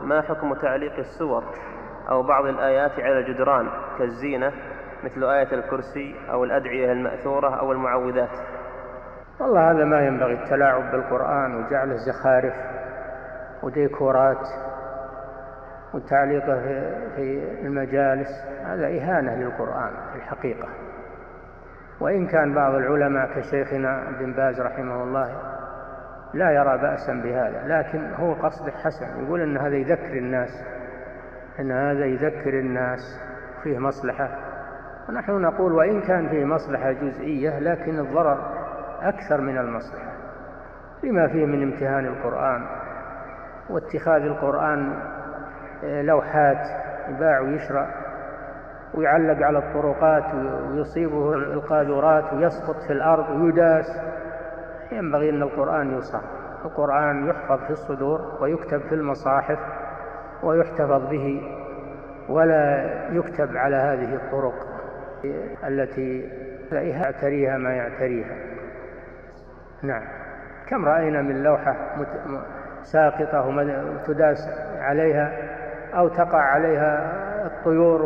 ما حكم تعليق السور أو بعض الآيات على الجدران كالزينة مثل آية الكرسي أو الأدعية المأثورة أو المعوذات؟ والله هذا ما ينبغي، التلاعب بالقرآن وجعله زخارف وديكورات وتعليقه في المجالس، هذا إهانة للقرآن في الحقيقة. وإن كان بعض العلماء كشيخنا ابن باز رحمه الله لا يرى بأسا بهذا، لكن هو قصده حسن، يقول أن هذا يذكر الناس، أن هذا يذكر الناس فيه مصلحة. ونحن نقول وإن كان فيه مصلحة جزئية لكن الضرر أكثر من المصلحة، لما فيه من امتهان القرآن واتخاذ القرآن لوحات يباع ويشرى ويعلق على الطرقات ويصيبه القاذورات ويسقط في الأرض ويداس. ينبغي أن القرآن يصان، القرآن يحفظ في الصدور ويكتب في المصاحف ويحتفظ به، ولا يكتب على هذه الطرق التي يعتريها ما يعتريها. نعم، كم رأينا من لوحة ساقطة وتداس عليها أو تقع عليها الطيور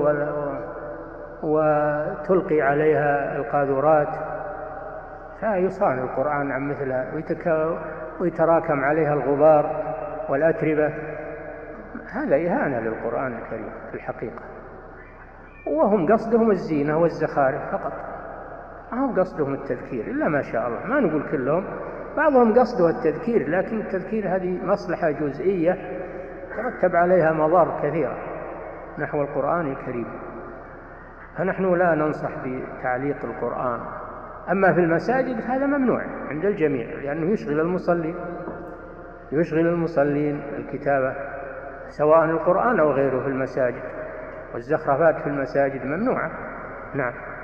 وتلقي عليها القاذورات، فيصان القرآن عن مثلها ويتراكم عليها الغبار والأتربة. هذا إهانة للقرآن الكريم في الحقيقة. وهم قصدهم الزينة والزخارف فقط، ما هم قصدهم التذكير إلا ما شاء الله، ما نقول كلهم، بعضهم قصده التذكير، لكن التذكير هذه مصلحة جزئية ترتب عليها مضار كثيرة نحو القرآن الكريم. فنحن لا ننصح بتعليق القرآن. أما في المساجد هذا ممنوع عند الجميع، لأنه يشغل المصلين الكتابة سواء القرآن أو غيره في المساجد، والزخرفات في المساجد ممنوعة. نعم.